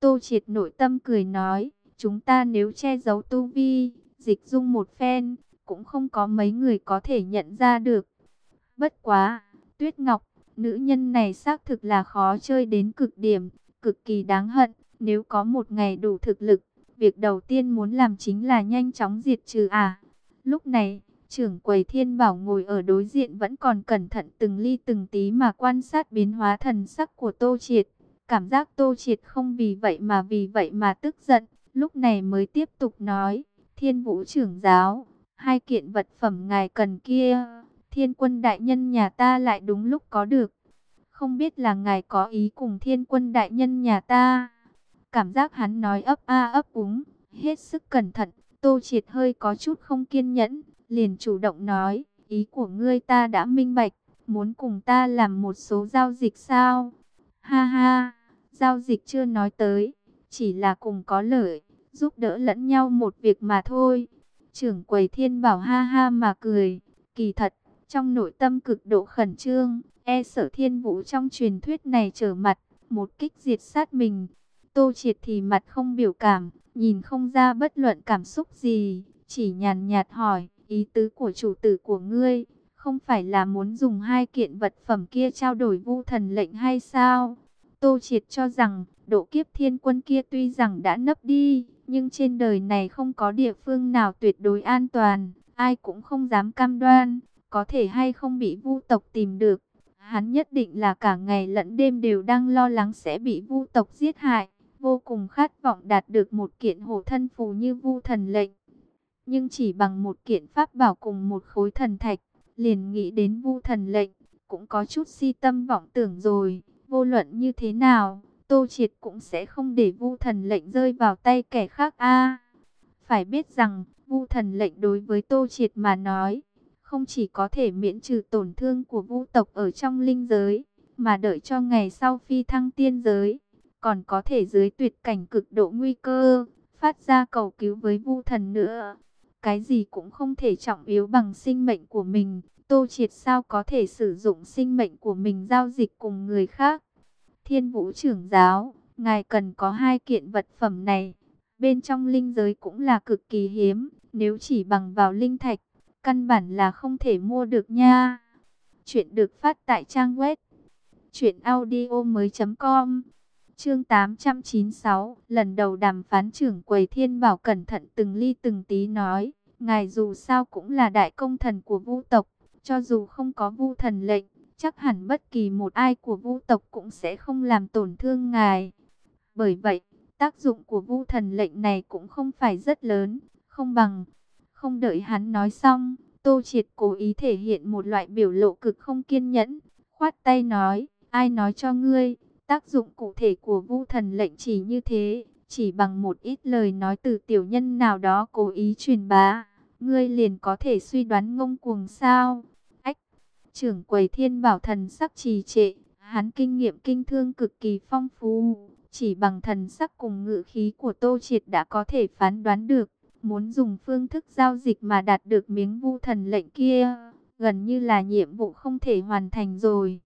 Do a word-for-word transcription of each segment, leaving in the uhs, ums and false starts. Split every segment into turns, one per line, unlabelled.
Tô Triệt nội tâm cười nói, chúng ta nếu che giấu tu vi, dịch dung một phen, cũng không có mấy người có thể nhận ra được. Bất quá, Tuyết Ngọc, nữ nhân này xác thực là khó chơi đến cực điểm, cực kỳ đáng hận. Nếu có một ngày đủ thực lực, việc đầu tiên muốn làm chính là nhanh chóng diệt trừ à. Lúc này, trưởng quầy Thiên Bảo ngồi ở đối diện vẫn còn cẩn thận từng ly từng tí mà quan sát biến hóa thần sắc của Tô Triệt. Cảm giác Tô Triệt không vì vậy mà vì vậy mà tức giận, lúc này mới tiếp tục nói, Thiên Vũ trưởng giáo, hai kiện vật phẩm ngài cần kia, Thiên Quân đại nhân nhà ta lại đúng lúc có được. Không biết là ngài có ý cùng Thiên Quân đại nhân nhà ta. Cảm giác hắn nói ấp a ấp úng, hết sức cẩn thận, Tô Triệt hơi có chút không kiên nhẫn, liền chủ động nói, ý của ngươi ta đã minh bạch, muốn cùng ta làm một số giao dịch sao? Ha ha, giao dịch chưa nói tới, chỉ là cùng có lợi, giúp đỡ lẫn nhau một việc mà thôi. Trưởng quầy Thiên Bảo ha ha mà cười, kỳ thật, trong nội tâm cực độ khẩn trương, e sợ Thiên Vũ trong truyền thuyết này trở mặt, một kích diệt sát mình. Tô Triệt thì mặt không biểu cảm, nhìn không ra bất luận cảm xúc gì, chỉ nhàn nhạt hỏi, ý tứ của chủ tử của ngươi, không phải là muốn dùng hai kiện vật phẩm kia trao đổi vu thần lệnh hay sao? Tô Triệt cho rằng, độ kiếp thiên quân kia tuy rằng đã nấp đi, nhưng trên đời này không có địa phương nào tuyệt đối an toàn, ai cũng không dám cam đoan, có thể hay không bị vu tộc tìm được. Hắn nhất định là cả ngày lẫn đêm đều đang lo lắng sẽ bị vu tộc giết hại, vô cùng khát vọng đạt được một kiện hộ thân phù như vu thần lệnh. Nhưng chỉ bằng một kiện pháp bảo cùng một khối thần thạch, liền nghĩ đến vu thần lệnh, cũng có chút si tâm vọng tưởng rồi. Vô luận như thế nào, Tô Triệt cũng sẽ không để vu thần lệnh rơi vào tay kẻ khác a. Phải biết rằng, vu thần lệnh đối với Tô Triệt mà nói, không chỉ có thể miễn trừ tổn thương của vu tộc ở trong linh giới, mà đợi cho ngày sau phi thăng tiên giới, còn có thể dưới tuyệt cảnh cực độ nguy cơ, phát ra cầu cứu với vu thần nữa. Cái gì cũng không thể trọng yếu bằng sinh mệnh của mình. Tô Triệt sao có thể sử dụng sinh mệnh của mình giao dịch cùng người khác? Thiên Vũ trưởng giáo, ngài cần có hai kiện vật phẩm này. Bên trong linh giới cũng là cực kỳ hiếm. Nếu chỉ bằng vào linh thạch, căn bản là không thể mua được nha. Chuyện được phát tại trang web truyện audio mới chấm com. Chương tám trăm chín mươi sáu, lần đầu đàm phán. Trưởng quầy Thiên Bảo cẩn thận từng ly từng tí nói, ngài dù sao cũng là đại công thần của vu tộc, cho dù không có vu thần lệnh, chắc hẳn bất kỳ một ai của vu tộc cũng sẽ không làm tổn thương ngài. Bởi vậy, tác dụng của vu thần lệnh này cũng không phải rất lớn, không bằng. Không đợi hắn nói xong, Tô Triệt cố ý thể hiện một loại biểu lộ cực không kiên nhẫn, khoát tay nói, ai nói cho ngươi, tác dụng cụ thể của vu thần lệnh chỉ như thế, chỉ bằng một ít lời nói từ tiểu nhân nào đó cố ý truyền bá, ngươi liền có thể suy đoán ngông cuồng sao? Ách! Trưởng quầy Thiên Bảo thần sắc trì trệ, hắn kinh nghiệm kinh thương cực kỳ phong phú, chỉ bằng thần sắc cùng ngữ khí của Tô Triệt đã có thể phán đoán được, muốn dùng phương thức giao dịch mà đạt được miếng vu thần lệnh kia, gần như là nhiệm vụ không thể hoàn thành rồi.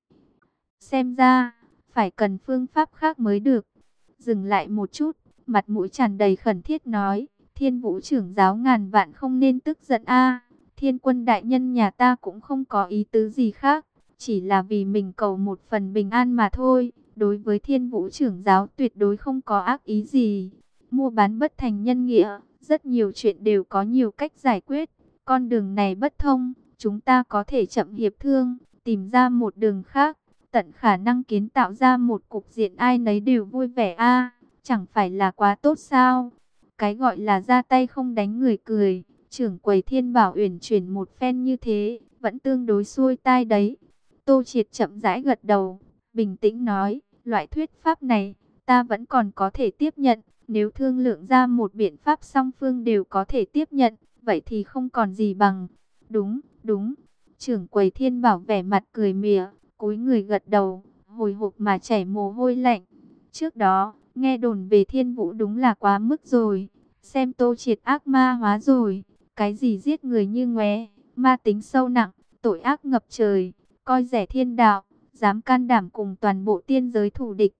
Xem ra, phải cần phương pháp khác mới được. Dừng lại một chút, mặt mũi tràn đầy khẩn thiết nói, Thiên Vũ trưởng giáo ngàn vạn không nên tức giận a. Thiên Quân đại nhân nhà ta cũng không có ý tứ gì khác, chỉ là vì mình cầu một phần bình an mà thôi. Đối với Thiên Vũ trưởng giáo tuyệt đối không có ác ý gì. Mua bán bất thành nhân nghĩa, rất nhiều chuyện đều có nhiều cách giải quyết. Con đường này bất thông, chúng ta có thể chậm hiệp thương, tìm ra một đường khác, tận khả năng kiến tạo ra một cục diện ai nấy đều vui vẻ a. Chẳng phải là quá tốt sao? Cái gọi là ra tay không đánh người cười, trưởng quầy Thiên Bảo uyển chuyển một phen như thế, vẫn tương đối xuôi tai đấy. Tô Triệt chậm rãi gật đầu, bình tĩnh nói, loại thuyết pháp này, ta vẫn còn có thể tiếp nhận. Nếu thương lượng ra một biện pháp song phương đều có thể tiếp nhận, vậy thì không còn gì bằng. Đúng, đúng. Trưởng quầy Thiên Bảo vẻ mặt cười mỉa, cúi người gật đầu, hồi hộp mà chảy mồ hôi lạnh. Trước đó, nghe đồn về Thiên Vũ đúng là quá mức rồi. Xem Tô Triệt ác ma hóa rồi. Cái gì giết người như ngoé, ma tính sâu nặng, tội ác ngập trời, coi rẻ thiên đạo, dám can đảm cùng toàn bộ tiên giới thù địch.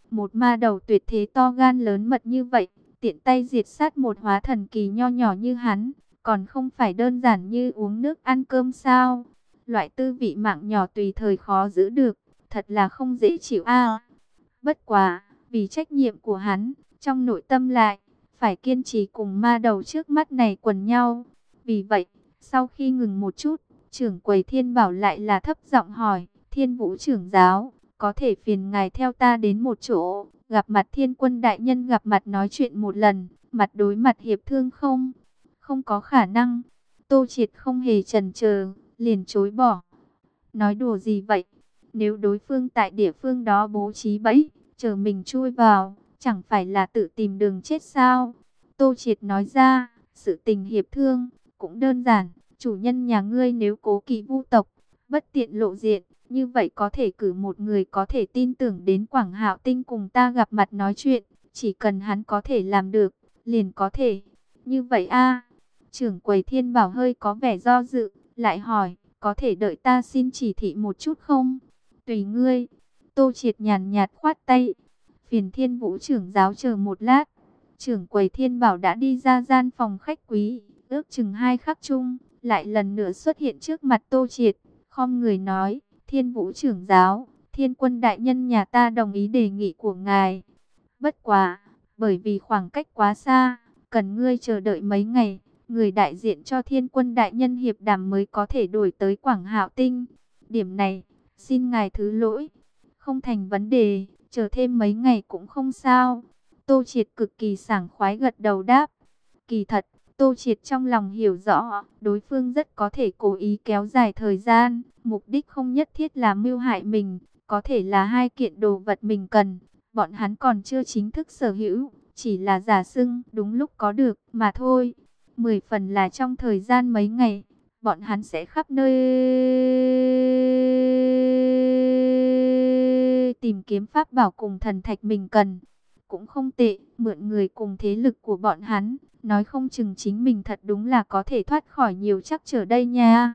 Một ma đầu tuyệt thế to gan lớn mật như vậy, tiện tay diệt sát một hóa thần kỳ nho nhỏ như hắn, còn không phải đơn giản như uống nước ăn cơm sao? Loại tư vị mạng nhỏ tùy thời khó giữ được, thật là không dễ chịu a. Bất quá, vì trách nhiệm của hắn, trong nội tâm lại phải kiên trì cùng ma đầu trước mắt này quần nhau. Vì vậy, sau khi ngừng một chút, trưởng quầy Thiên Bảo lại là thấp giọng hỏi, Thiên Vũ trưởng giáo, có thể phiền ngài theo ta đến một chỗ, gặp mặt Thiên Quân đại nhân, gặp mặt nói chuyện một lần, mặt đối mặt hiệp thương không? Không có khả năng. Tô Triệt không hề chần chờ, liền chối bỏ. Nói đùa gì vậy? Nếu đối phương tại địa phương đó bố trí bẫy, chờ mình chui vào, chẳng phải là tự tìm đường chết sao? Tô Triệt nói ra, sự tình hiệp thương cũng đơn giản, chủ nhân nhà ngươi nếu cố kỵ vu tộc, bất tiện lộ diện, như vậy có thể cử một người có thể tin tưởng đến Quảng Hạo Tinh cùng ta gặp mặt nói chuyện, chỉ cần hắn có thể làm được, liền có thể. Như vậy a. Trưởng quầy Thiên Bảo hơi có vẻ do dự, lại hỏi, có thể đợi ta xin chỉ thị một chút không? Tùy ngươi. Tô Triệt nhàn nhạt khoát tay. Phiền Thiên Vũ trưởng giáo chờ một lát. Trưởng quầy Thiên Bảo đã đi ra gian phòng khách quý, ước chừng hai khắc chung, lại lần nữa xuất hiện trước mặt Tô Triệt, khom người nói, Thiên Vũ trưởng giáo, Thiên Quân đại nhân nhà ta đồng ý đề nghị của ngài. Bất quá, bởi vì khoảng cách quá xa, cần ngươi chờ đợi mấy ngày, người đại diện cho Thiên Quân đại nhân hiệp đàm mới có thể đổi tới Quảng Hạo Tinh. Điểm này, xin ngài thứ lỗi, không thành vấn đề, chờ thêm mấy ngày cũng không sao. Tô Triệt cực kỳ sảng khoái gật đầu đáp. Kỳ thật, Tô Triệt trong lòng hiểu rõ, đối phương rất có thể cố ý kéo dài thời gian, mục đích không nhất thiết là mưu hại mình, có thể là hai kiện đồ vật mình cần, bọn hắn còn chưa chính thức sở hữu, chỉ là giả xưng đúng lúc có được mà thôi. Mười phần là trong thời gian mấy ngày, bọn hắn sẽ khắp nơi tìm kiếm pháp bảo cùng thần thạch mình cần. Cũng không tệ, mượn người cùng thế lực của bọn hắn, nói không chừng chính mình thật đúng là có thể thoát khỏi nhiều trắc trở đây nha.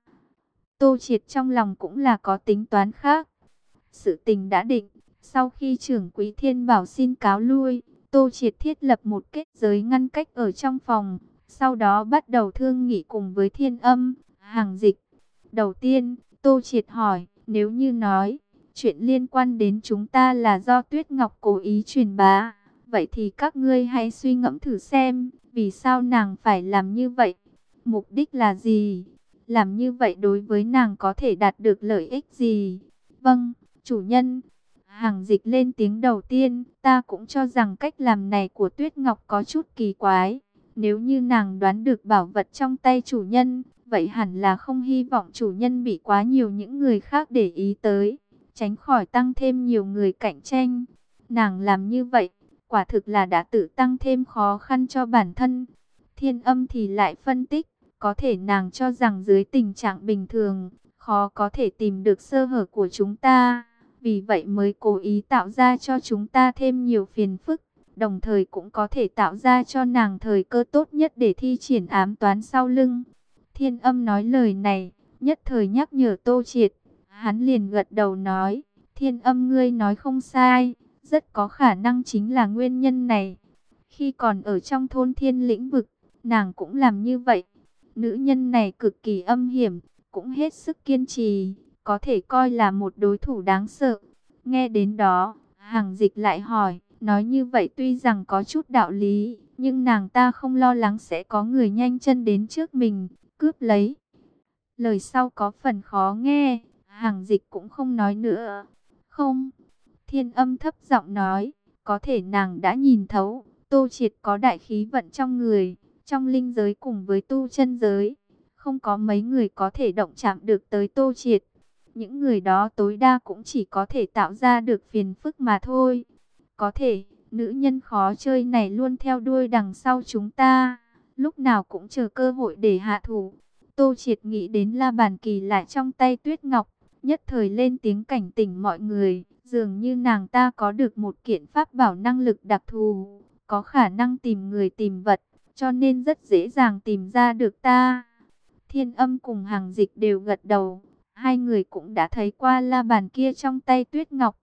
Tô Triệt trong lòng cũng là có tính toán khác. Sự tình đã định, sau khi trưởng quý Thiên Bảo xin cáo lui, Tô Triệt thiết lập một kết giới ngăn cách ở trong phòng, sau đó bắt đầu thương nghị cùng với Thiên Âm, Hàng Dịch. Đầu tiên, Tô Triệt hỏi, nếu như nói, chuyện liên quan đến chúng ta là do Tuyết Ngọc cố ý truyền bá, vậy thì các ngươi hãy suy ngẫm thử xem, vì sao nàng phải làm như vậy? Mục đích là gì? Làm như vậy đối với nàng có thể đạt được lợi ích gì? Vâng, chủ nhân. Hàng Dịch lên tiếng đầu tiên, ta cũng cho rằng cách làm này của Tuyết Ngọc có chút kỳ quái. Nếu như nàng đoán được bảo vật trong tay chủ nhân, vậy hẳn là không hy vọng chủ nhân bị quá nhiều những người khác để ý tới, tránh khỏi tăng thêm nhiều người cạnh tranh. Nàng làm như vậy, quả thực là đã tự tăng thêm khó khăn cho bản thân. Thiên Âm thì lại phân tích, có thể nàng cho rằng dưới tình trạng bình thường, khó có thể tìm được sơ hở của chúng ta, vì vậy mới cố ý tạo ra cho chúng ta thêm nhiều phiền phức, đồng thời cũng có thể tạo ra cho nàng thời cơ tốt nhất để thi triển ám toán sau lưng. Thiên Âm nói lời này, nhất thời nhắc nhở Tô Triệt, hắn liền gật đầu nói, Thiên Âm ngươi nói không sai, rất có khả năng chính là nguyên nhân này. Khi còn ở trong thôn Thiên lĩnh vực, nàng cũng làm như vậy. Nữ nhân này cực kỳ âm hiểm, cũng hết sức kiên trì, có thể coi là một đối thủ đáng sợ. Nghe đến đó, Hàng Dịch lại hỏi, nói như vậy tuy rằng có chút đạo lý, nhưng nàng ta không lo lắng sẽ có người nhanh chân đến trước mình, cướp lấy. Lời sau có phần khó nghe, Hàng Dịch cũng không nói nữa. Không, Thiên Âm thấp giọng nói, có thể nàng đã nhìn thấu, Tô Triệt có đại khí vận trong người, trong linh giới cùng với tu chân giới, không có mấy người có thể động chạm được tới Tô Triệt. Những người đó tối đa cũng chỉ có thể tạo ra được phiền phức mà thôi. Có thể, nữ nhân khó chơi này luôn theo đuôi đằng sau chúng ta, lúc nào cũng chờ cơ hội để hạ thủ. Tô Triệt nghĩ đến La Bàn Kỳ lại trong tay Tuyết Ngọc, nhất thời lên tiếng cảnh tỉnh mọi người, dường như nàng ta có được một kiện pháp bảo năng lực đặc thù, có khả năng tìm người tìm vật, cho nên rất dễ dàng tìm ra được ta. Thiên Âm cùng Hàng Dịch đều gật đầu, hai người cũng đã thấy qua la bàn kia trong tay Tuyết Ngọc.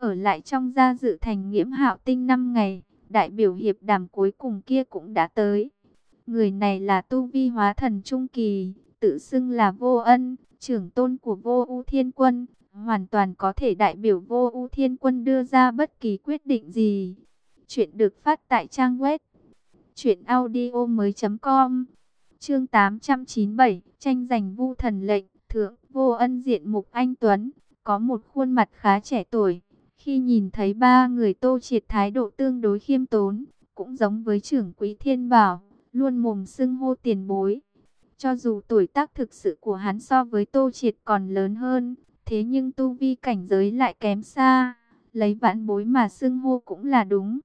ở lại trong gia dự thành Nghiễm Hạo Tinh năm ngày. Đại biểu hiệp đàm cuối cùng kia cũng đã tới. Người này là tu vi hóa thần trung kỳ, tự xưng là Vô Ân, trưởng tôn của Vô Ưu Thiên Quân, hoàn toàn có thể đại biểu Vô Ưu Thiên Quân đưa ra bất kỳ quyết định gì. Chuyện được phát tại trang web truyện audio mới chấm com. Chương tám trăm chín mươi bảy, tranh giành Vu Thần lệnh. Thượng. Vô Ân diện mục anh tuấn, có một khuôn mặt khá trẻ tuổi. Khi nhìn thấy ba người Tô Triệt thái độ tương đối khiêm tốn, cũng giống với trưởng quỹ Thiên Bảo, luôn mồm xưng hô tiền bối. Cho dù tuổi tác thực sự của hắn so với Tô Triệt còn lớn hơn, thế nhưng tu vi cảnh giới lại kém xa, lấy vãn bối mà xưng hô cũng là đúng.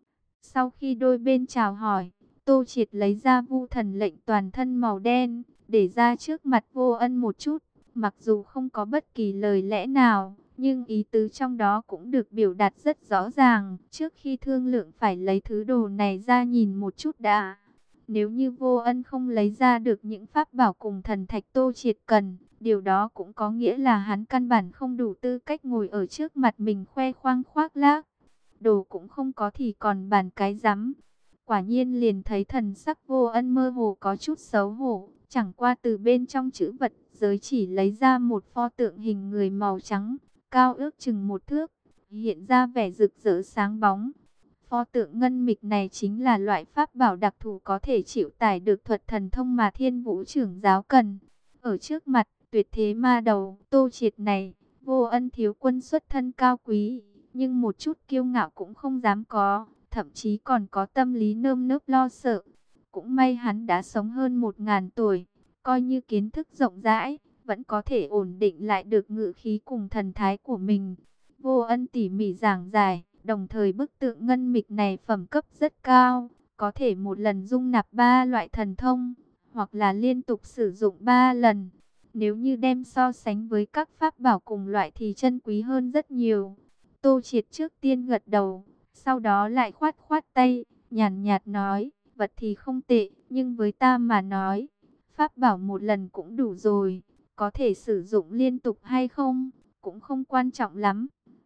Sau khi đôi bên chào hỏi, Tô Triệt lấy ra Vu Thần lệnh toàn thân màu đen, để ra trước mặt Vô Ân một chút. Mặc dù không có bất kỳ lời lẽ nào, nhưng ý tứ trong đó cũng được biểu đạt rất rõ ràng. Trước khi thương lượng phải lấy thứ đồ này ra nhìn một chút đã. Nếu như Vô Ân không lấy ra được những pháp bảo cùng thần thạch Tô Triệt cần, điều đó cũng có nghĩa là hắn căn bản không đủ tư cách ngồi ở trước mặt mình khoe khoang khoác lác. Đồ cũng không có thì còn bàn cái rắm. Quả nhiên liền thấy thần sắc Vô Ân mơ hồ có chút xấu hổ, chẳng qua từ bên trong chữ vật giới chỉ lấy ra một pho tượng hình người màu trắng, cao ước chừng một thước, hiện ra vẻ rực rỡ sáng bóng. Pho tượng ngân mịch này chính là loại pháp bảo đặc thù có thể chịu tải được thuật thần thông mà Thiên Vũ trưởng giáo cần. Ở trước mặt tuyệt thế ma đầu Tô Triệt này, Vô Ân thiếu quân xuất thân cao quý, nhưng một chút kiêu ngạo cũng không dám có, thậm chí còn có tâm lý nơm nớp lo sợ. Cũng may hắn đã sống hơn một ngàn tuổi, coi như kiến thức rộng rãi, vẫn có thể ổn định lại được ngự khí cùng thần thái của mình. Vô Ân tỉ mỉ giảng giải, đồng thời bức tượng ngân mịch này phẩm cấp rất cao, có thể một lần dung nạp ba loại thần thông, hoặc là liên tục sử dụng ba lần. Nếu như đem so sánh với các pháp bảo cùng loại thì chân quý hơn rất nhiều. Tô Triệt trước tiên gật đầu, sau đó lại khoát khoát tay, nhàn nhạt nói, vật thì không tệ, nhưng với ta mà nói, pháp bảo một lần cũng đủ rồi, có thể sử dụng liên tục hay không, cũng không quan trọng lắm.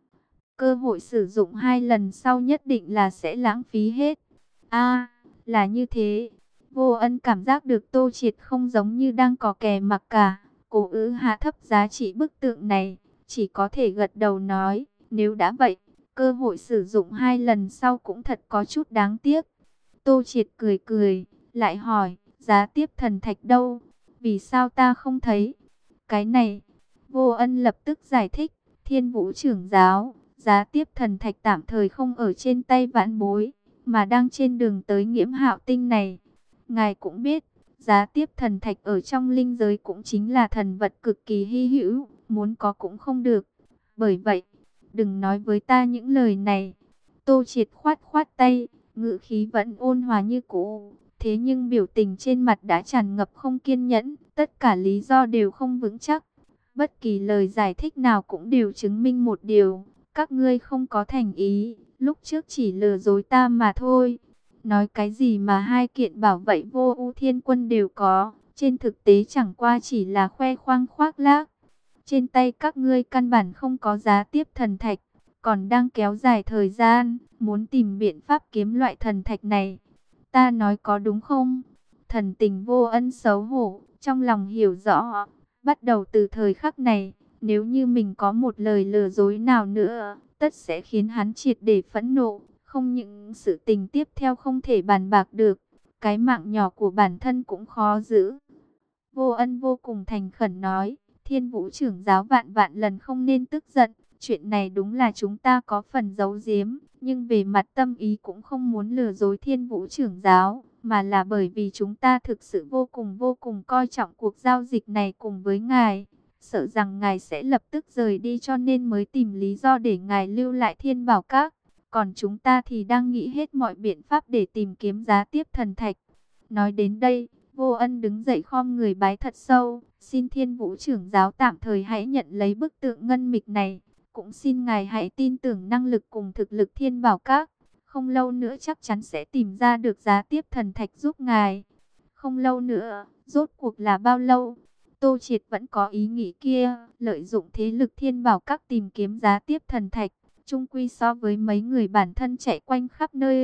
Cơ hội sử dụng hai lần sau nhất định là sẽ lãng phí hết. A, là như thế. Vô Ân cảm giác được Tô Triệt không giống như đang có kè mặc cả, cố ứ hạ thấp giá trị bức tượng này, chỉ có thể gật đầu nói, nếu đã vậy, cơ hội sử dụng hai lần sau cũng thật có chút đáng tiếc. Tô Triệt cười cười, lại hỏi, giá tiếp thần thạch đâu? Vì sao ta không thấy? Cái này, Vô Ân lập tức giải thích, Thiên Vũ trưởng giáo, giá tiếp thần thạch tạm thời không ở trên tay vãn bối, mà đang trên đường tới Nghiễm Hạo Tinh này. Ngài cũng biết, giá tiếp thần thạch ở trong linh giới cũng chính là thần vật cực kỳ hy hữu, muốn có cũng không được. Bởi vậy, đừng nói với ta những lời này. Tô Triệt khoát khoát tay, ngữ khí vẫn ôn hòa như cũ, thế nhưng biểu tình trên mặt đã tràn ngập không kiên nhẫn, tất cả lý do đều không vững chắc. Bất kỳ lời giải thích nào cũng đều chứng minh một điều, các ngươi không có thành ý, lúc trước chỉ lừa dối ta mà thôi. Nói cái gì mà hai kiện bảo vệ Vô Ưu Thiên Quân đều có, trên thực tế chẳng qua chỉ là khoe khoang khoác lác. Trên tay các ngươi căn bản không có giá tiếp thần thạch, còn đang kéo dài thời gian, muốn tìm biện pháp kiếm loại thần thạch này. Ta nói có đúng không? Thần tình Vô Ân xấu hổ, trong lòng hiểu rõ, bắt đầu từ thời khắc này, nếu như mình có một lời lừa dối nào nữa, tất sẽ khiến hắn triệt để phẫn nộ, không những sự tình tiếp theo không thể bàn bạc được, cái mạng nhỏ của bản thân cũng khó giữ. Vô Ân vô cùng thành khẩn nói, Thiên Vũ trưởng giáo vạn vạn lần không nên tức giận, chuyện này đúng là chúng ta có phần giấu giếm, nhưng về mặt tâm ý cũng không muốn lừa dối Thiên Vũ trưởng giáo, mà là bởi vì chúng ta thực sự vô cùng vô cùng coi trọng cuộc giao dịch này cùng với ngài, sợ rằng ngài sẽ lập tức rời đi cho nên mới tìm lý do để ngài lưu lại Thiên Bảo Các, còn chúng ta thì đang nghĩ hết mọi biện pháp để tìm kiếm giá tiếp thần thạch. Nói đến đây, Vô Ân đứng dậy khom người bái thật sâu, xin Thiên Vũ trưởng giáo tạm thời hãy nhận lấy bức tượng ngân mịch này, cũng xin ngài hãy tin tưởng năng lực cùng thực lực Thiên Bảo Các, không lâu nữa chắc chắn sẽ tìm ra được giá tiếp thần thạch giúp ngài. Không lâu nữa, rốt cuộc là bao lâu? Tô Triệt vẫn có ý nghĩ kia, lợi dụng thế lực Thiên Bảo Các tìm kiếm giá tiếp thần thạch, chung quy so với mấy người bản thân chạy quanh khắp nơi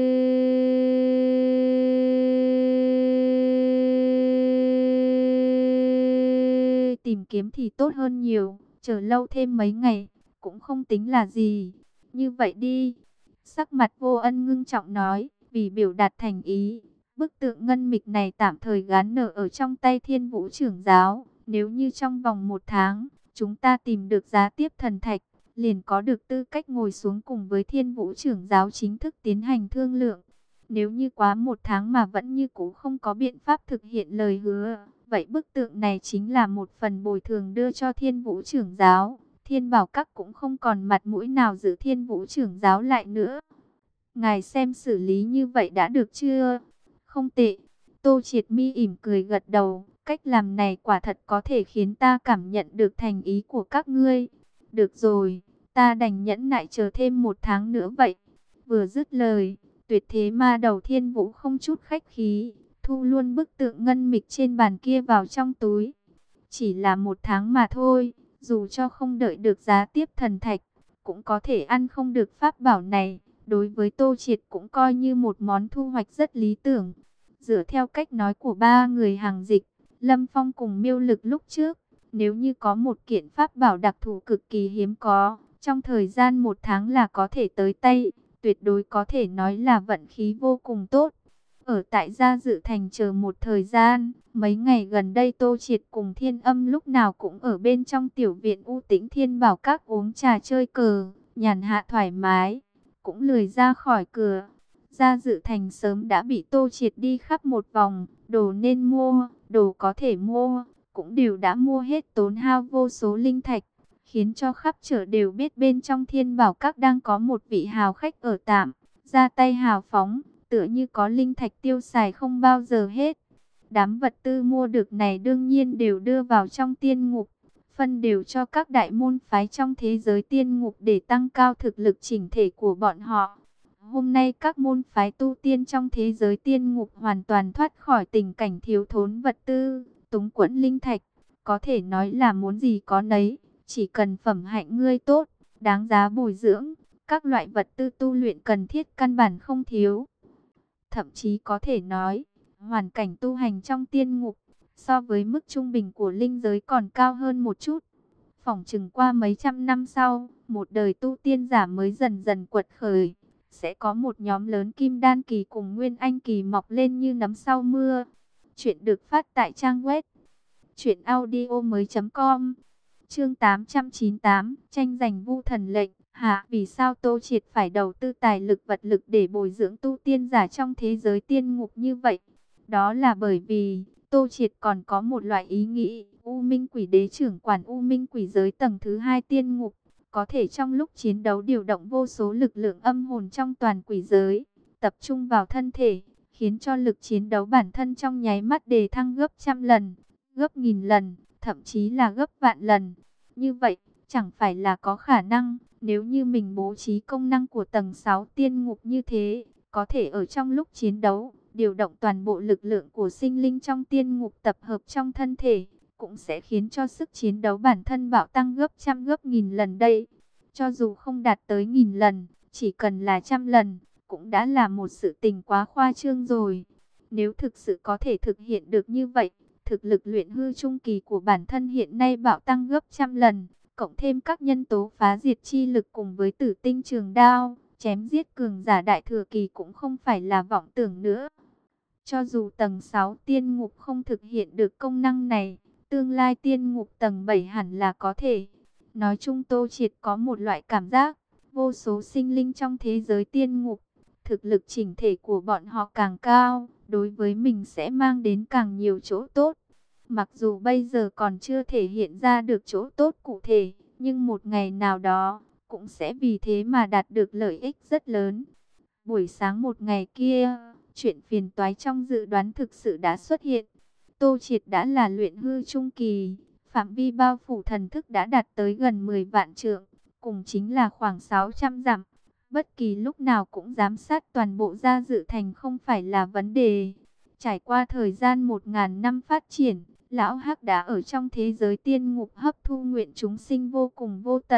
tìm kiếm thì tốt hơn nhiều. Chờ lâu thêm mấy ngày cũng không tính là gì. Như vậy đi. Sắc mặt Vô Ân ngưng trọng nói, vì biểu đạt thành ý, bức tượng ngân mịch này tạm thời gán nợ ở trong tay Thiên Vũ trưởng giáo. Nếu như trong vòng một tháng, chúng ta tìm được giá tiếp thần thạch, liền có được tư cách ngồi xuống cùng với Thiên Vũ trưởng giáo chính thức tiến hành thương lượng. Nếu như quá một tháng mà vẫn như cũ không có biện pháp thực hiện lời hứa, vậy bức tượng này chính là một phần bồi thường đưa cho Thiên Vũ trưởng giáo. Thiên Bảo Các cũng không còn mặt mũi nào giữ Thiên Vũ trưởng giáo lại nữa. Ngài xem xử lý như vậy đã được chưa? Không tệ. Tô Triệt Mi ỉm cười gật đầu. Cách làm này quả thật có thể khiến ta cảm nhận được thành ý của các ngươi. Được rồi, ta đành nhẫn nại chờ thêm một tháng nữa vậy. Vừa dứt lời, Tuyệt Thế Ma Đầu Thiên Vũ không chút khách khí, thu luôn bức tượng ngân mịch trên bàn kia vào trong túi. Chỉ là một tháng mà thôi, dù cho không đợi được giá tiếp thần thạch, cũng có thể ăn không được pháp bảo này. Đối với Tô Triệt cũng coi như một món thu hoạch rất lý tưởng. Dựa theo cách nói của ba người hàng dịch, Lâm Phong cùng Miêu Lực lúc trước, nếu như có một kiện pháp bảo đặc thù cực kỳ hiếm có, trong thời gian một tháng là có thể tới tay, tuyệt đối có thể nói là vận khí vô cùng tốt. Ở tại Gia Dự Thành chờ một thời gian, mấy ngày gần đây Tô Triệt cùng Thiên Âm lúc nào cũng ở bên trong tiểu viện u tĩnh Thiên Bảo Các uống trà chơi cờ, nhàn hạ thoải mái, cũng lười ra khỏi cửa. Gia Dự Thành sớm đã bị Tô Triệt đi khắp một vòng, đồ nên mua, đồ có thể mua, cũng đều đã mua hết, tốn hao vô số linh thạch, khiến cho khắp chợ đều biết bên trong Thiên Bảo Các đang có một vị hào khách ở tạm, ra tay hào phóng, tựa như có linh thạch tiêu xài không bao giờ hết. Đám vật tư mua được này đương nhiên đều đưa vào trong tiên ngục, phân đều cho các đại môn phái trong thế giới tiên ngục để tăng cao thực lực chỉnh thể của bọn họ. Hôm nay các môn phái tu tiên trong thế giới tiên ngục hoàn toàn thoát khỏi tình cảnh thiếu thốn vật tư, túng quẫn linh thạch, có thể nói là muốn gì có nấy, chỉ cần phẩm hạnh ngươi tốt, đáng giá bồi dưỡng, các loại vật tư tu luyện cần thiết căn bản không thiếu. Thậm chí có thể nói, hoàn cảnh tu hành trong tiên ngục, so với mức trung bình của linh giới còn cao hơn một chút. Phỏng chừng qua mấy trăm năm sau, một đời tu tiên giả mới dần dần quật khởi, sẽ có một nhóm lớn kim đan kỳ cùng nguyên anh kỳ mọc lên như nấm sau mưa. Chuyện được phát tại trang web truyện audio mới chấm com. Chương tám trăm chín mươi tám, tranh giành Vu Thần lệnh. Hạ, vì sao Tô Triệt phải đầu tư tài lực vật lực để bồi dưỡng tu tiên giả trong thế giới tiên ngục như vậy? Đó là bởi vì Tô Triệt còn có một loại ý nghĩ, U Minh Quỷ Đế trưởng quản U Minh Quỷ giới tầng thứ hai tiên ngục, có thể trong lúc chiến đấu điều động vô số lực lượng âm hồn trong toàn quỷ giới, tập trung vào thân thể, khiến cho lực chiến đấu bản thân trong nháy mắt đề thăng gấp trăm lần, gấp nghìn lần, thậm chí là gấp vạn lần. Như vậy, chẳng phải là có khả năng, nếu như mình bố trí công năng của tầng sáu tiên ngục như thế, có thể ở trong lúc chiến đấu, điều động toàn bộ lực lượng của sinh linh trong tiên ngục tập hợp trong thân thể, cũng sẽ khiến cho sức chiến đấu bản thân bạo tăng gấp trăm gấp nghìn lần đây. Cho dù không đạt tới nghìn lần, chỉ cần là trăm lần, cũng đã là một sự tình quá khoa trương rồi. Nếu thực sự có thể thực hiện được như vậy, thực lực luyện hư trung kỳ của bản thân hiện nay bạo tăng gấp trăm lần, cộng thêm các nhân tố phá diệt chi lực cùng với tử tinh trường đao, chém giết cường giả đại thừa kỳ cũng không phải là vọng tưởng nữa. Cho dù tầng sáu tiên ngục không thực hiện được công năng này, tương lai tiên ngục tầng bảy hẳn là có thể. Nói chung Tô Triệt có một loại cảm giác, vô số sinh linh trong thế giới tiên ngục, thực lực chỉnh thể của bọn họ càng cao, đối với mình sẽ mang đến càng nhiều chỗ tốt. Mặc dù bây giờ còn chưa thể hiện ra được chỗ tốt cụ thể, nhưng một ngày nào đó, cũng sẽ vì thế mà đạt được lợi ích rất lớn. Buổi sáng một ngày kia, chuyện phiền toái trong dự đoán thực sự đã xuất hiện. Tô Triệt đã là luyện hư trung kỳ, phạm vi bao phủ thần thức đã đạt tới gần mười vạn trượng, cùng chính là khoảng sáu trăm dặm. Bất kỳ lúc nào cũng giám sát toàn bộ Gia Dự Thành không phải là vấn đề. Trải qua thời gian một ngàn năm phát triển, Lão Hắc đã ở trong thế giới tiên ngục hấp thu nguyện chúng sinh vô cùng vô tận,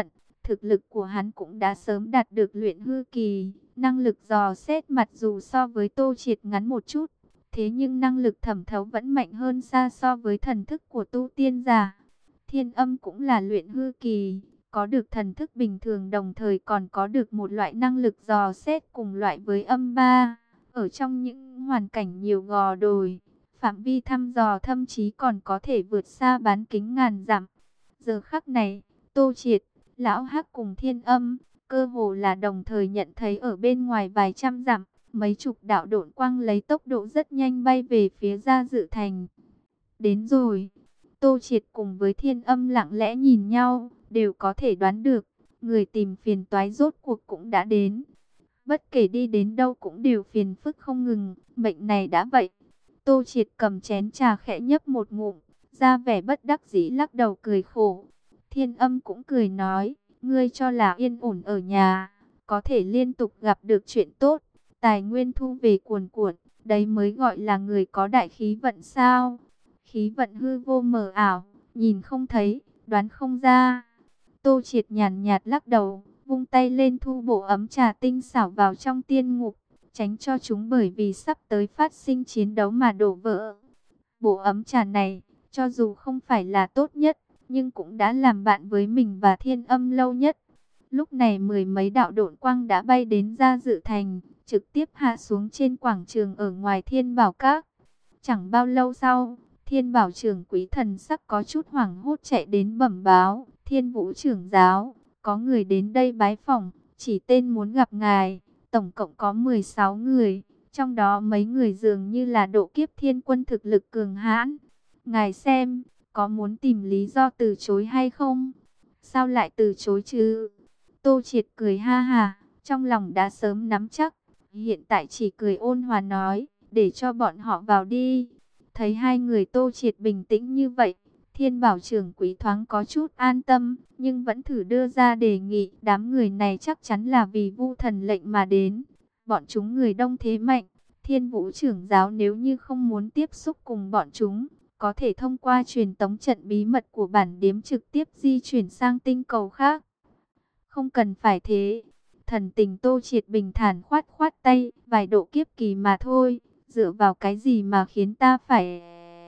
Thực lực của hắn cũng đã sớm đạt được luyện hư kỳ, năng lực dò xét mặc dù so với Tô Triệt ngắn một chút, thế nhưng năng lực thẩm thấu vẫn mạnh hơn xa so với thần thức của tu tiên giả. Thiên Âm cũng là luyện hư kỳ, có được thần thức bình thường đồng thời còn có được một loại năng lực dò xét cùng loại với âm ba. Ở trong những hoàn cảnh nhiều gò đồi, phạm vi thăm dò thậm chí còn có thể vượt xa bán kính ngàn dặm. Giờ khắc này, Tô Triệt, Lão Hắc cùng Thiên Âm, cơ hồ là đồng thời nhận thấy ở bên ngoài vài trăm dặm, mấy chục đạo độn quang lấy tốc độ rất nhanh bay về phía Gia Dự Thành. Đến rồi. Tô Triệt cùng với Thiên Âm lặng lẽ nhìn nhau, đều có thể đoán được, người tìm phiền toái rốt cuộc cũng đã đến. Bất kể đi đến đâu cũng đều phiền phức không ngừng, mệnh này đã vậy. Tô Triệt cầm chén trà khẽ nhấp một ngụm, ra vẻ bất đắc dĩ lắc đầu cười khổ. Thiên Âm cũng cười nói, ngươi cho là yên ổn ở nhà, có thể liên tục gặp được chuyện tốt, tài nguyên thu về cuồn cuộn, đấy mới gọi là người có đại khí vận sao? Khí vận hư vô mờ ảo, nhìn không thấy, đoán không ra. Tô Triệt nhàn nhạt lắc đầu, vung tay lên thu bộ ấm trà tinh xảo vào trong tiên ngục, tránh cho chúng bởi vì sắp tới phát sinh chiến đấu mà đổ vỡ. Bộ ấm trà này, cho dù không phải là tốt nhất, nhưng cũng đã làm bạn với mình và Thiên Âm lâu nhất. Lúc này mười mấy đạo độn quang đã bay đến Gia Dự Thành, trực tiếp hạ xuống trên quảng trường ở ngoài Thiên Bảo Các. Chẳng bao lâu sau, Thiên Bảo trưởng quý thần sắc có chút hoảng hốt chạy đến bẩm báo, Thiên Vũ trưởng giáo, có người đến đây bái phỏng, chỉ tên muốn gặp ngài, tổng cộng có mười sáu người, trong đó mấy người dường như là độ kiếp thiên quân thực lực cường hãn. Ngài xem, có muốn tìm lý do từ chối hay không? Sao lại từ chối chứ? Tô Triệt cười ha ha, trong lòng đã sớm nắm chắc, hiện tại chỉ cười ôn hòa nói, để cho bọn họ vào đi. Thấy hai người Tô Triệt bình tĩnh như vậy, Thiên Bảo trưởng quý thoáng có chút an tâm, nhưng vẫn thử đưa ra đề nghị, đám người này chắc chắn là vì Vu Thần lệnh mà đến. Bọn chúng người đông thế mạnh, Thiên Vũ trưởng giáo nếu như không muốn tiếp xúc cùng bọn chúng, có thể thông qua truyền tống trận bí mật của bản điếm trực tiếp di chuyển sang tinh cầu khác. Không cần phải thế. Thần tình Tô Triệt bình thản khoát khoát tay, vài độ kiếp kỳ mà thôi, dựa vào cái gì mà khiến ta phải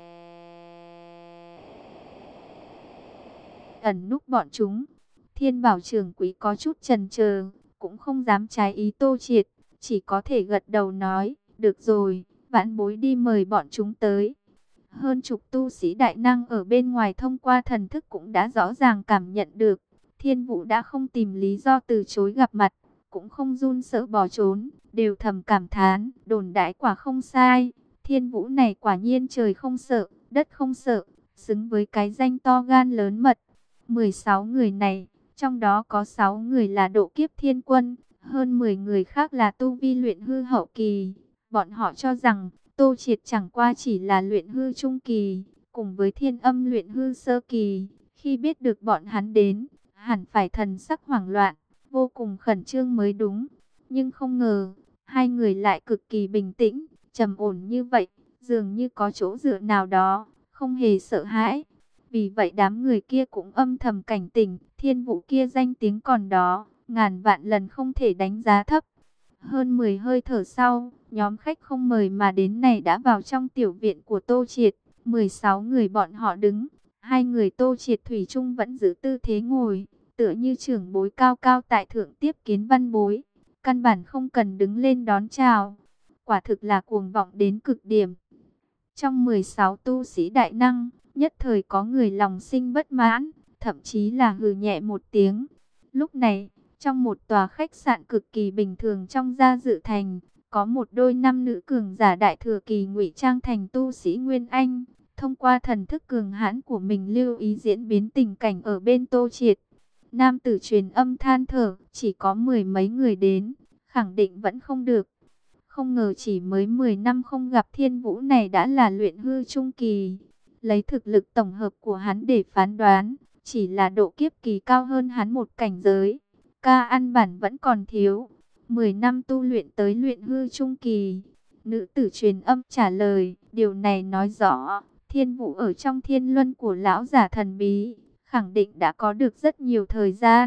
ẩn núp bọn chúng? Thiên Bảo trưởng quý có chút chần chờ, cũng không dám trái ý Tô Triệt, chỉ có thể gật đầu nói, được rồi, vãn bối đi mời bọn chúng tới. Hơn chục tu sĩ đại năng ở bên ngoài thông qua thần thức cũng đã rõ ràng cảm nhận được, Thiên Vũ đã không tìm lý do từ chối gặp mặt, cũng không run sợ bỏ trốn, đều thầm cảm thán, đồn đãi quả không sai, Thiên Vũ này quả nhiên trời không sợ, đất không sợ, xứng với cái danh to gan lớn mật. mười sáu người này, trong đó có sáu người là độ kiếp thiên quân, hơn mười người khác là tu vi luyện hư hậu kỳ. Bọn họ cho rằng Tô Triệt chẳng qua chỉ là luyện hư trung kỳ, cùng với Thiên Âm luyện hư sơ kỳ. Khi biết được bọn hắn đến, hẳn phải thần sắc hoảng loạn, vô cùng khẩn trương mới đúng. Nhưng không ngờ, hai người lại cực kỳ bình tĩnh, trầm ổn như vậy, dường như có chỗ dựa nào đó, không hề sợ hãi. Vì vậy đám người kia cũng âm thầm cảnh tỉnh, Thiên Vũ kia danh tiếng còn đó, ngàn vạn lần không thể đánh giá thấp. Hơn mười hơi thở sau, nhóm khách không mời mà đến này đã vào trong tiểu viện của Tô Triệt. mười sáu người bọn họ đứng, hai người Tô Triệt thủy chung vẫn giữ tư thế ngồi, tựa như trưởng bối cao cao tại thượng tiếp kiến văn bối, căn bản không cần đứng lên đón chào. Quả thực là cuồng vọng đến cực điểm. Trong mười sáu tu sĩ đại năng, nhất thời có người lòng sinh bất mãn, thậm chí là hừ nhẹ một tiếng. Lúc này, trong một tòa khách sạn cực kỳ bình thường trong Gia Dự Thành, có một đôi nam nữ cường giả đại thừa kỳ ngụy trang thành tu sĩ Nguyên Anh, thông qua thần thức cường hãn của mình lưu ý diễn biến tình cảnh ở bên Tô Triệt. Nam tử truyền âm than thở, chỉ có mười mấy người đến, khẳng định vẫn không được. Không ngờ chỉ mới mười năm không gặp Thiên Vũ này đã là luyện hư trung kỳ. Lấy thực lực tổng hợp của hắn để phán đoán, chỉ là độ kiếp kỳ cao hơn hắn một cảnh giới. Ca ăn bản vẫn còn thiếu, mười năm tu luyện tới luyện hư trung kỳ. Nữ tử truyền âm trả lời, điều này nói rõ, Thiên Vũ ở trong thiên luân của lão giả thần bí, khẳng định đã có được rất nhiều thời gian,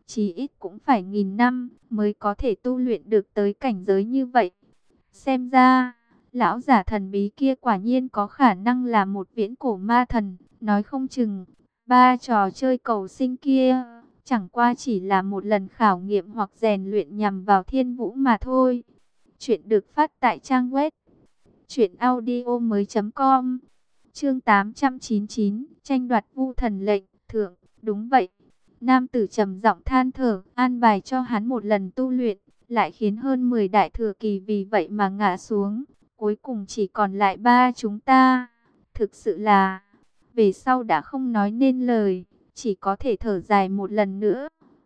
chí ít cũng phải nghìn năm mới có thể tu luyện được tới cảnh giới như vậy. Xem ra, lão giả thần bí kia quả nhiên có khả năng là một viễn cổ ma thần, nói không chừng ba trò chơi cầu sinh kia chẳng qua chỉ là một lần khảo nghiệm hoặc rèn luyện nhằm vào Thiên Vũ mà thôi. Chuyện được phát tại trang web truyện audio mới.com. Chương tám trăm chín mươi chín, tranh đoạt Vu Thần lệnh, thượng, đúng vậy. Nam tử trầm giọng than thở, an bài cho hắn một lần tu luyện, lại khiến hơn mười đại thừa kỳ vì vậy mà ngã xuống. Cuối cùng chỉ còn lại ba chúng ta. Thực sự là, về sau đã không nói nên lời, chỉ có thể thở dài một lần nữa.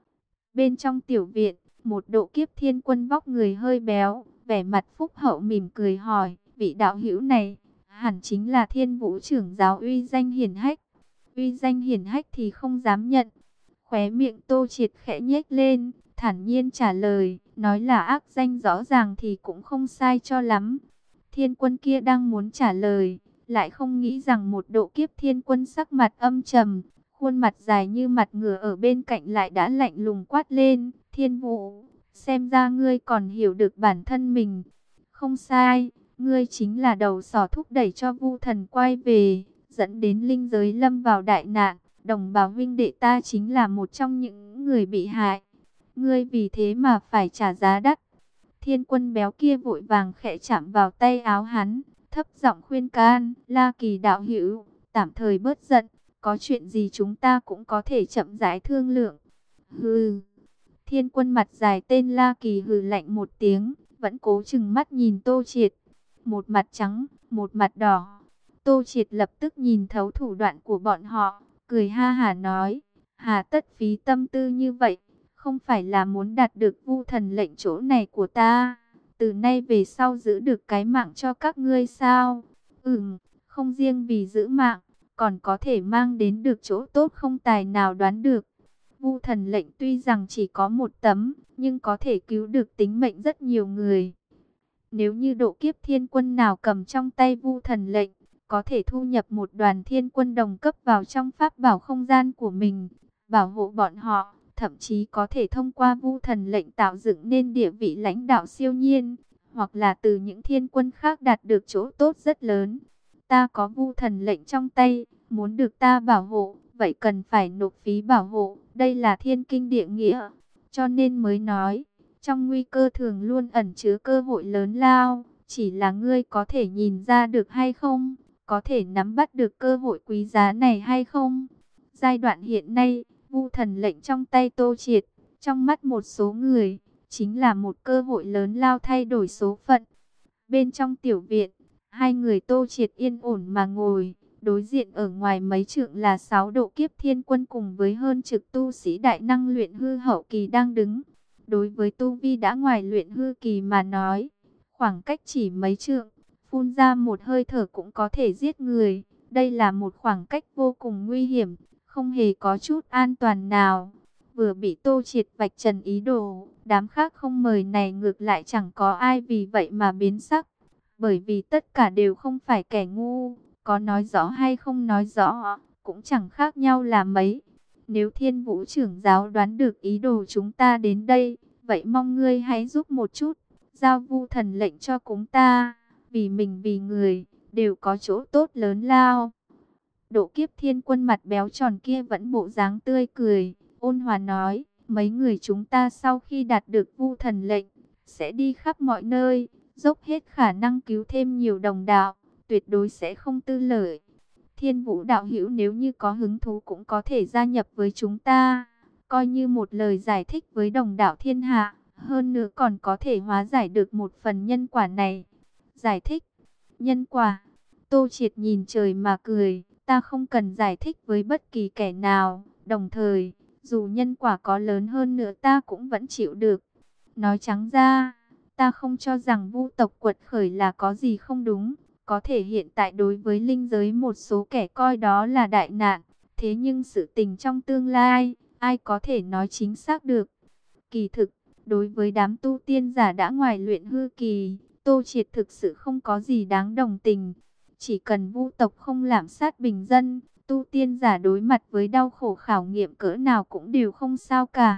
Bên trong tiểu viện, một độ kiếp thiên quân vóc người hơi béo, vẻ mặt phúc hậu mỉm cười hỏi, vị đạo hữu này, hẳn chính là Thiên Vũ trưởng giáo uy danh hiển hách. Uy danh hiển hách thì không dám nhận. Khóe miệng Tô Triệt khẽ nhếch lên, thản nhiên trả lời, nói là ác danh rõ ràng thì cũng không sai cho lắm. Thiên quân kia đang muốn trả lời, lại không nghĩ rằng một độ kiếp thiên quân sắc mặt âm trầm, khuôn mặt dài như mặt ngựa ở bên cạnh lại đã lạnh lùng quát lên, Thiên Vũ, xem ra ngươi còn hiểu được bản thân mình. Không sai, ngươi chính là đầu sỏ thúc đẩy cho Vu Thần quay về, dẫn đến linh giới lâm vào đại nạn. Đồng bào huynh đệ ta chính là một trong những người bị hại. Ngươi vì thế mà phải trả giá đắt. Thiên quân béo kia vội vàng khẽ chạm vào tay áo hắn, thấp giọng khuyên can, La Kỳ đạo hữu, tạm thời bớt giận, có chuyện gì chúng ta cũng có thể chậm rãi thương lượng. Hừ. Thiên quân mặt dài tên La Kỳ hừ lạnh một tiếng, vẫn cố chừng mắt nhìn Tô Triệt. Một mặt trắng, một mặt đỏ. Tô Triệt lập tức nhìn thấu thủ đoạn của bọn họ, cười ha hả nói, hà tất phí tâm tư như vậy, không phải là muốn đạt được Vu Thần lệnh chỗ này của ta, từ nay về sau giữ được cái mạng cho các ngươi sao? Ừm, không riêng vì giữ mạng, còn có thể mang đến được chỗ tốt không tài nào đoán được. Vu Thần lệnh tuy rằng chỉ có một tấm, nhưng có thể cứu được tính mệnh rất nhiều người. Nếu như độ kiếp thiên quân nào cầm trong tay Vu Thần lệnh, có thể thu nhập một đoàn thiên quân đồng cấp vào trong pháp bảo không gian của mình, bảo hộ bọn họ, thậm chí có thể thông qua Vu Thần lệnh tạo dựng nên địa vị lãnh đạo siêu nhiên, hoặc là từ những thiên quân khác đạt được chỗ tốt rất lớn. Ta có Vu Thần lệnh trong tay, muốn được ta bảo hộ, vậy cần phải nộp phí bảo hộ, đây là thiên kinh địa nghĩa, cho nên mới nói, trong nguy cơ thường luôn ẩn chứa cơ hội lớn lao, chỉ là ngươi có thể nhìn ra được hay không? Có thể nắm bắt được cơ hội quý giá này hay không? Giai đoạn hiện nay, Vu Thần lệnh trong tay Tô Triệt, trong mắt một số người, chính là một cơ hội lớn lao thay đổi số phận. Bên trong tiểu viện, hai người Tô Triệt yên ổn mà ngồi, đối diện ở ngoài mấy trượng là sáu độ kiếp thiên quân cùng với hơn chục tu sĩ đại năng luyện hư hậu kỳ đang đứng. Đối với tu vi đã ngoài luyện hư kỳ mà nói, khoảng cách chỉ mấy trượng, phun ra một hơi thở cũng có thể giết người. Đây là một khoảng cách vô cùng nguy hiểm, không hề có chút an toàn nào. Vừa bị Tô Triệt vạch trần ý đồ, đám khác không mời này ngược lại chẳng có ai vì vậy mà biến sắc. Bởi vì tất cả đều không phải kẻ ngu, có nói rõ hay không nói rõ, cũng chẳng khác nhau là mấy. Nếu Thiên Vũ trưởng giáo đoán được ý đồ chúng ta đến đây, vậy mong ngươi hãy giúp một chút, giao Vu Thần lệnh cho chúng ta, vì mình vì người, đều có chỗ tốt lớn lao. Độ kiếp thiên quân mặt béo tròn kia vẫn bộ dáng tươi cười, ôn hòa nói, mấy người chúng ta sau khi đạt được Vu Thần lệnh, sẽ đi khắp mọi nơi, dốc hết khả năng cứu thêm nhiều đồng đạo, tuyệt đối sẽ không tư lợi. Thiên Vũ đạo hữu nếu như có hứng thú cũng có thể gia nhập với chúng ta, coi như một lời giải thích với đồng đạo thiên hạ, hơn nữa còn có thể hóa giải được một phần nhân quả này. Giải thích nhân quả? Tô Triệt nhìn trời mà cười, ta không cần giải thích với bất kỳ kẻ nào, đồng thời, dù nhân quả có lớn hơn nữa ta cũng vẫn chịu được. Nói trắng ra, ta không cho rằng Vu tộc quật khởi là có gì không đúng. Có thể hiện tại đối với linh giới một số kẻ coi đó là đại nạn. Thế nhưng sự tình trong tương lai, ai có thể nói chính xác được. Kỳ thực, đối với đám tu tiên giả đã ngoài luyện hư kỳ, Tô Triệt thực sự không có gì đáng đồng tình. Chỉ cần Vu tộc không lạm sát bình dân, tu tiên giả đối mặt với đau khổ khảo nghiệm cỡ nào cũng đều không sao cả.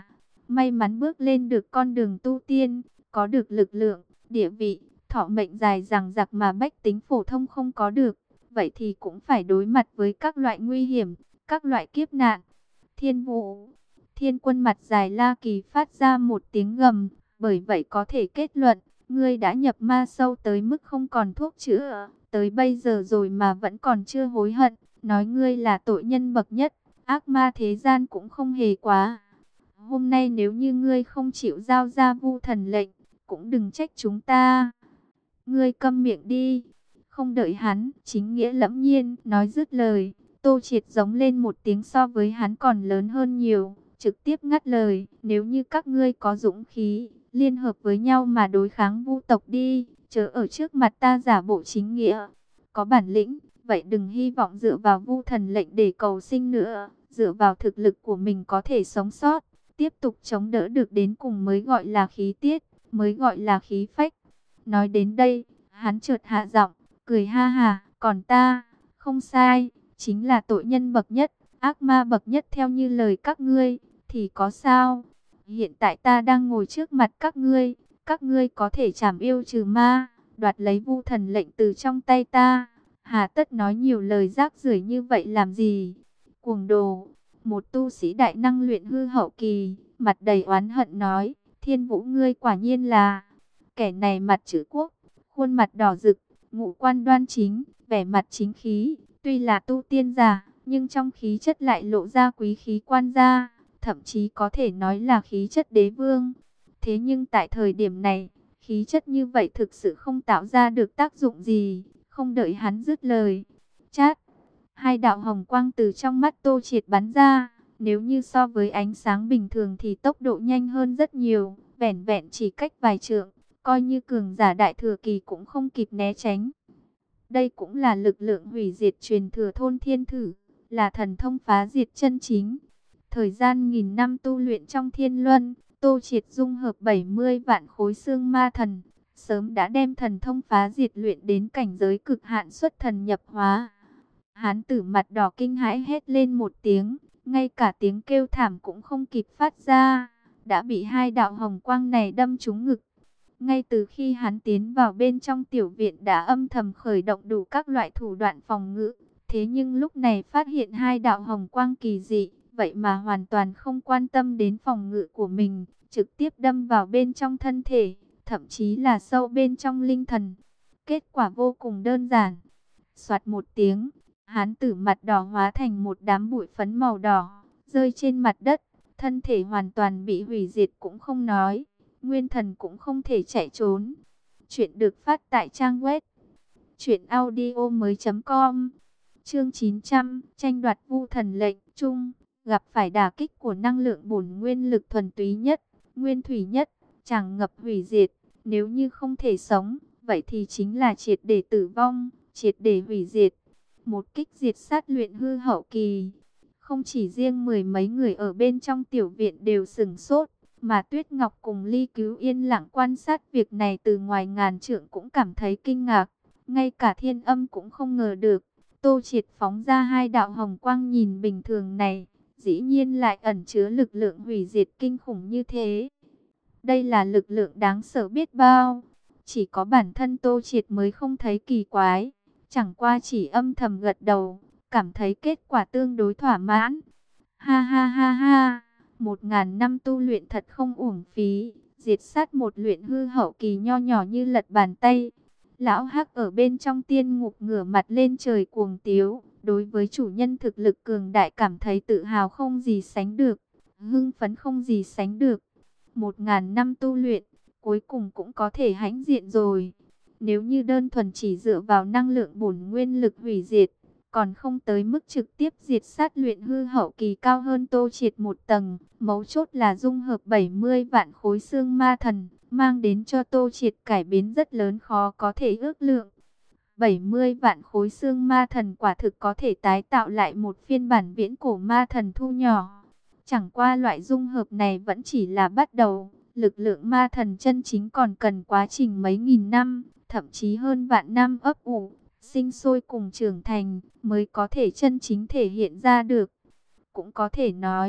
may mắn bước lên được con đường tu tiên, có được lực lượng, địa vị, thọ mệnh dài dằng dặc mà bách tính phổ thông không có được, vậy thì cũng phải đối mặt với các loại nguy hiểm, các loại kiếp nạn. Thiên Vũ, Thiên Quân mặt dài La Kỳ phát ra một tiếng gầm, bởi vậy có thể kết luận, ngươi đã nhập ma sâu tới mức không còn thuốc chữa, tới bây giờ rồi mà vẫn còn chưa hối hận, nói ngươi là tội nhân bậc nhất, ác ma thế gian cũng không hề quá. Hôm nay nếu như ngươi không chịu giao ra Vu Thần lệnh, cũng đừng trách chúng ta. Ngươi câm miệng đi. Không đợi hắn, chính nghĩa lẫm nhiên, nói dứt lời, Tô Triệt giống lên một tiếng so với hắn còn lớn hơn nhiều, trực tiếp ngắt lời, nếu như các ngươi có dũng khí, liên hợp với nhau mà đối kháng Vu tộc đi, chớ ở trước mặt ta giả bộ chính nghĩa. Có bản lĩnh, vậy đừng hy vọng dựa vào Vu Thần lệnh để cầu sinh nữa, dựa vào thực lực của mình có thể sống sót, tiếp tục chống đỡ được đến cùng mới gọi là khí tiết, mới gọi là khí phách. Nói đến đây, hắn chợt hạ giọng, cười ha ha, còn ta, không sai, chính là tội nhân bậc nhất, ác ma bậc nhất theo như lời các ngươi, thì có sao? Hiện tại ta đang ngồi trước mặt các ngươi, các ngươi có thể trảm yêu trừ ma, đoạt lấy Vu Thần lệnh từ trong tay ta, hà tất nói nhiều lời rác rưởi như vậy làm gì? Cuồng đồ, một tu sĩ đại năng luyện hư hậu kỳ, mặt đầy oán hận nói, Thiên Vũ ngươi quả nhiên là, kẻ này mặt chữ quốc, khuôn mặt đỏ rực, ngũ quan đoan chính, vẻ mặt chính khí, tuy là tu tiên giả, nhưng trong khí chất lại lộ ra quý khí quan gia, thậm chí có thể nói là khí chất đế vương. Thế nhưng tại thời điểm này, khí chất như vậy thực sự không tạo ra được tác dụng gì, không đợi hắn dứt lời. Chát, hai đạo hồng quang từ trong mắt Tô Triệt bắn ra, nếu như so với ánh sáng bình thường thì tốc độ nhanh hơn rất nhiều, vẻn vẹn chỉ cách vài trượng, coi như cường giả đại thừa kỳ cũng không kịp né tránh. Đây cũng là lực lượng hủy diệt truyền thừa thôn thiên thử, là thần thông phá diệt chân chính. Thời gian nghìn năm tu luyện trong thiên luân, Tô Triệt dung hợp bảy mươi vạn khối xương ma thần, sớm đã đem thần thông phá diệt luyện đến cảnh giới cực hạn xuất thần nhập hóa. Hán tử mặt đỏ kinh hãi hét lên một tiếng, ngay cả tiếng kêu thảm cũng không kịp phát ra, đã bị hai đạo hồng quang này đâm trúng ngực. Ngay từ khi hắn tiến vào bên trong tiểu viện đã âm thầm khởi động đủ các loại thủ đoạn phòng ngự, thế nhưng lúc này phát hiện hai đạo hồng quang kỳ dị, vậy mà hoàn toàn không quan tâm đến phòng ngự của mình, trực tiếp đâm vào bên trong thân thể, thậm chí là sâu bên trong linh thần. Kết quả vô cùng đơn giản. Soạt một tiếng, hán tử mặt đỏ hóa thành một đám bụi phấn màu đỏ, rơi trên mặt đất, thân thể hoàn toàn bị hủy diệt cũng không nói, nguyên thần cũng không thể chạy trốn. Chuyện được phát tại trang web truyện audio mới chấm com. Chương chín trăm, tranh đoạt Vu Thần lệnh chung, gặp phải đả kích của năng lượng bổn nguyên lực thuần túy nhất, nguyên thủy nhất, tràn ngập hủy diệt, nếu như không thể sống, vậy thì chính là triệt để tử vong, triệt để hủy diệt. Một kích diệt sát luyện hư hậu kỳ. Không chỉ riêng mười mấy người ở bên trong tiểu viện đều sửng sốt, mà Tuyết Ngọc cùng Ly Cứu yên lặng quan sát việc này từ ngoài ngàn trượng cũng cảm thấy kinh ngạc. Ngay cả Thiên Âm cũng không ngờ được, Tô Triệt phóng ra hai đạo hồng quang nhìn bình thường này, dĩ nhiên lại ẩn chứa lực lượng hủy diệt kinh khủng như thế. Đây là lực lượng đáng sợ biết bao, chỉ có bản thân Tô Triệt mới không thấy kỳ quái, chẳng qua chỉ âm thầm gật đầu, cảm thấy kết quả tương đối thỏa mãn. Ha ha ha ha, một ngàn năm tu luyện thật không uổng phí, diệt sát một luyện hư hậu kỳ nho nhỏ như lật bàn tay. Lão Hắc ở bên trong tiên ngục ngửa mặt lên trời cuồng tiếu, đối với chủ nhân thực lực cường đại cảm thấy tự hào không gì sánh được, hưng phấn không gì sánh được. Một ngàn năm tu luyện, cuối cùng cũng có thể hãnh diện rồi. Nếu như đơn thuần chỉ dựa vào năng lượng bổn nguyên lực hủy diệt, còn không tới mức trực tiếp diệt sát luyện hư hậu kỳ cao hơn Tô Triệt một tầng. Mấu chốt là dung hợp bảy mươi vạn khối xương ma thần, mang đến cho Tô Triệt cải biến rất lớn khó có thể ước lượng. bảy mươi vạn khối xương ma thần quả thực có thể tái tạo lại một phiên bản viễn cổ ma thần thu nhỏ. Chẳng qua loại dung hợp này vẫn chỉ là bắt đầu, lực lượng ma thần chân chính còn cần quá trình mấy nghìn năm, thậm chí hơn vạn năm ấp ủ, sinh sôi cùng trưởng thành mới có thể chân chính thể hiện ra được. Cũng có thể nói,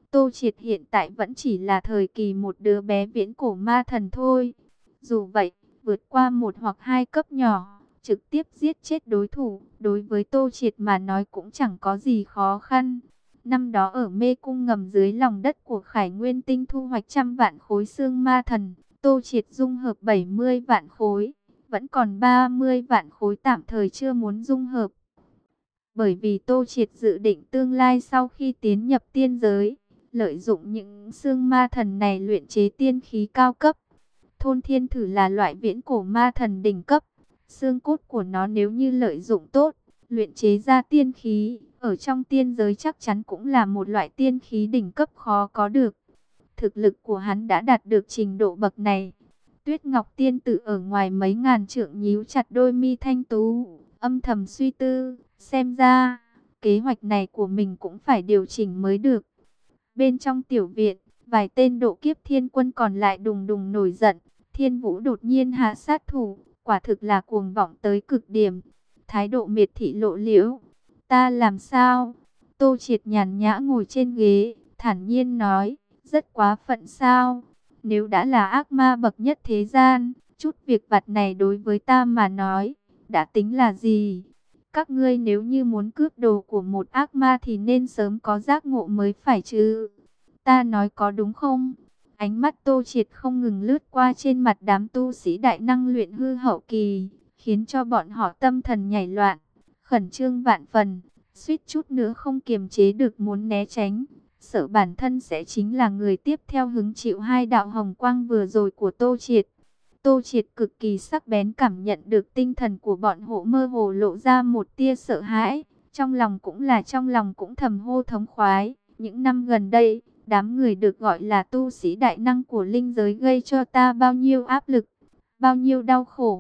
Tô Triệt hiện tại vẫn chỉ là thời kỳ một đứa bé viễn cổ ma thần thôi. Dù vậy, vượt qua một hoặc hai cấp nhỏ, trực tiếp giết chết đối thủ, đối với Tô Triệt mà nói cũng chẳng có gì khó khăn. Năm đó ở mê cung ngầm dưới lòng đất của Khải Nguyên Tinh thu hoạch trăm vạn khối xương ma thần, Tô Triệt dung hợp bảy mươi vạn khối, vẫn còn ba mươi vạn khối tạm thời chưa muốn dung hợp. Bởi vì Tô Triệt dự định tương lai sau khi tiến nhập tiên giới, lợi dụng những xương ma thần này luyện chế tiên khí cao cấp. Thôn Thiên Thử là loại viễn cổ ma thần đỉnh cấp. Xương cốt của nó nếu như lợi dụng tốt, luyện chế ra tiên khí, ở trong tiên giới chắc chắn cũng là một loại tiên khí đỉnh cấp khó có được. Thực lực của hắn đã đạt được trình độ bậc này. Tuyết Ngọc Tiên Tử ở ngoài mấy ngàn trượng nhíu chặt đôi mi thanh tú, âm thầm suy tư, xem ra, kế hoạch này của mình cũng phải điều chỉnh mới được. Bên trong tiểu viện, vài tên độ kiếp thiên quân còn lại đùng đùng nổi giận. Thiên Vũ đột nhiên hạ sát thủ, quả thực là cuồng vọng tới cực điểm. Thái độ miệt thị lộ liễu. Ta làm sao? Tô Triệt nhàn nhã ngồi trên ghế, thản nhiên nói, rất quá phận sao? Nếu đã là ác ma bậc nhất thế gian, chút việc vặt này đối với ta mà nói, đã tính là gì? Các ngươi nếu như muốn cướp đồ của một ác ma thì nên sớm có giác ngộ mới phải chứ. Ta nói có đúng không? Ánh mắt Tô Triệt không ngừng lướt qua trên mặt đám tu sĩ đại năng luyện hư hậu kỳ, khiến cho bọn họ tâm thần nhảy loạn, khẩn trương vạn phần, suýt chút nữa không kiềm chế được muốn né tránh, sợ bản thân sẽ chính là người tiếp theo hứng chịu hai đạo hồng quang vừa rồi của Tô Triệt. Tô Triệt cực kỳ sắc bén cảm nhận được tinh thần của bọn hộ mơ hồ lộ ra một tia sợ hãi, trong lòng cũng là trong lòng cũng thầm hô thống khoái. Những năm gần đây, đám người được gọi là tu sĩ đại năng của linh giới gây cho ta bao nhiêu áp lực, bao nhiêu đau khổ.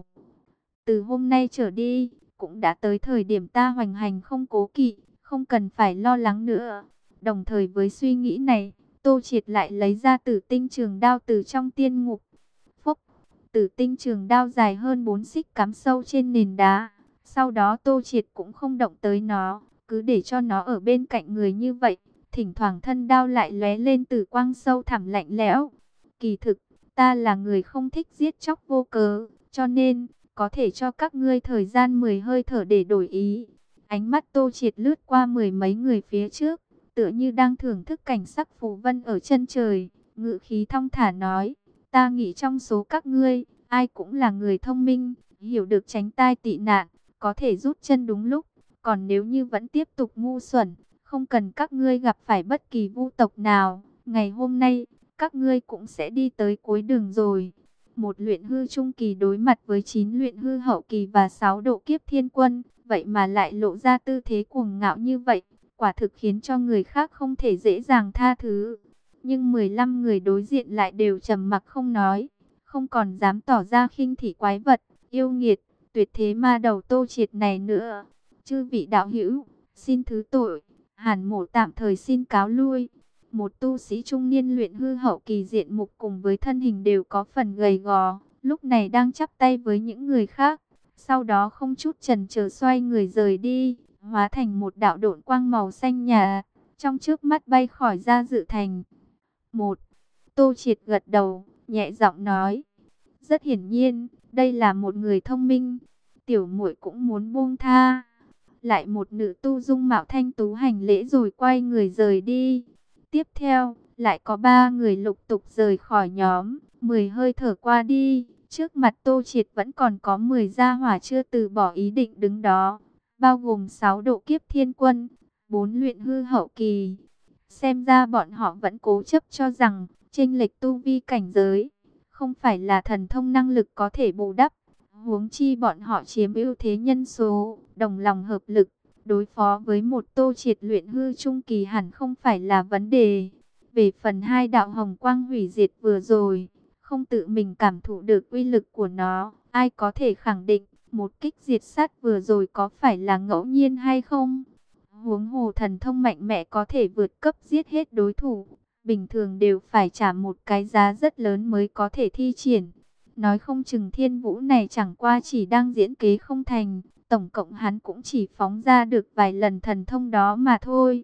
Từ hôm nay trở đi, cũng đã tới thời điểm ta hoành hành không cố kỵ, không cần phải lo lắng nữa. Đồng thời với suy nghĩ này, Tô Triệt lại lấy ra Tử Tinh trường đao từ trong tiên ngục. Phốc, Tử Tinh trường đao dài hơn bốn xích cắm sâu trên nền đá. Sau đó Tô Triệt cũng không động tới nó, cứ để cho nó ở bên cạnh người như vậy. Thỉnh thoảng thân đao lại lóe lên tử quang sâu thẳm lạnh lẽo. Kỳ thực, ta là người không thích giết chóc vô cớ, cho nên có thể cho các ngươi thời gian mười hơi thở để đổi ý. Ánh mắt Tô Triệt lướt qua mười mấy người phía trước, tựa như đang thưởng thức cảnh sắc phù vân ở chân trời, ngự khí thong thả nói, ta nghĩ trong số các ngươi, ai cũng là người thông minh, hiểu được tránh tai tị nạn, có thể rút chân đúng lúc, còn nếu như vẫn tiếp tục ngu xuẩn, không cần các ngươi gặp phải bất kỳ vu tộc nào, ngày hôm nay, các ngươi cũng sẽ đi tới cuối đường rồi. Một luyện hư trung kỳ đối mặt với chín luyện hư hậu kỳ và sáu độ kiếp thiên quân, vậy mà lại lộ ra tư thế cuồng ngạo như vậy, quả thực khiến cho người khác không thể dễ dàng tha thứ. Nhưng mười lăm người đối diện lại đều trầm mặc không nói, không còn dám tỏ ra khinh thị quái vật, yêu nghiệt, tuyệt thế ma đầu Tô Triệt này nữa. Chư vị đạo hữu, xin thứ tội, Hàn Mộ tạm thời xin cáo lui. Một tu sĩ trung niên luyện hư hậu kỳ diện mục cùng với thân hình đều có phần gầy gò, lúc này đang chắp tay với những người khác, sau đó không chút chần chờ xoay người rời đi, hóa thành một đạo độn quang màu xanh nhà, trong trước mắt bay khỏi ra dự thành. Một, Tô Triệt gật đầu, nhẹ giọng nói, rất hiển nhiên, đây là một người thông minh, tiểu muội cũng muốn buông tha. Lại một nữ tu dung mạo thanh tú hành lễ rồi quay người rời đi. Tiếp theo, lại có ba người lục tục rời khỏi nhóm, mười hơi thở qua đi, trước mặt Tô Triệt vẫn còn có mười gia hỏa chưa từ bỏ ý định đứng đó, bao gồm sáu độ kiếp thiên quân, bốn luyện hư hậu kỳ. Xem ra bọn họ vẫn cố chấp cho rằng, chênh lệch tu vi cảnh giới, không phải là thần thông năng lực có thể bù đắp. Huống chi bọn họ chiếm ưu thế nhân số, đồng lòng hợp lực, đối phó với một Tô Triệt luyện hư trung kỳ hẳn không phải là vấn đề. Về phần hai đạo hồng quang hủy diệt vừa rồi, không tự mình cảm thụ được uy lực của nó, ai có thể khẳng định một kích diệt sát vừa rồi có phải là ngẫu nhiên hay không? Huống hồ thần thông mạnh mẽ có thể vượt cấp giết hết đối thủ, bình thường đều phải trả một cái giá rất lớn mới có thể thi triển. Nói không chừng Thiên Vũ này chẳng qua chỉ đang diễn kế không thành, tổng cộng hắn cũng chỉ phóng ra được vài lần thần thông đó mà thôi.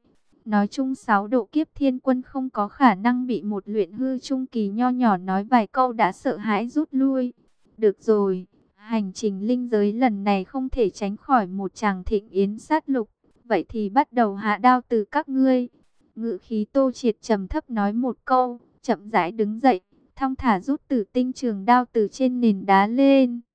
Nói chung sáu độ kiếp thiên quân không có khả năng bị một luyện hư trung kỳ nho nhỏ nói vài câu đã sợ hãi rút lui. Được rồi, hành trình linh giới lần này không thể tránh khỏi một tràng thịnh yến sát lục. Vậy thì bắt đầu hạ đao từ các ngươi. Ngự khí Tô Triệt trầm thấp nói một câu, chậm rãi đứng dậy, thong thả rút tử tinh trường đao từ trên nền đá lên.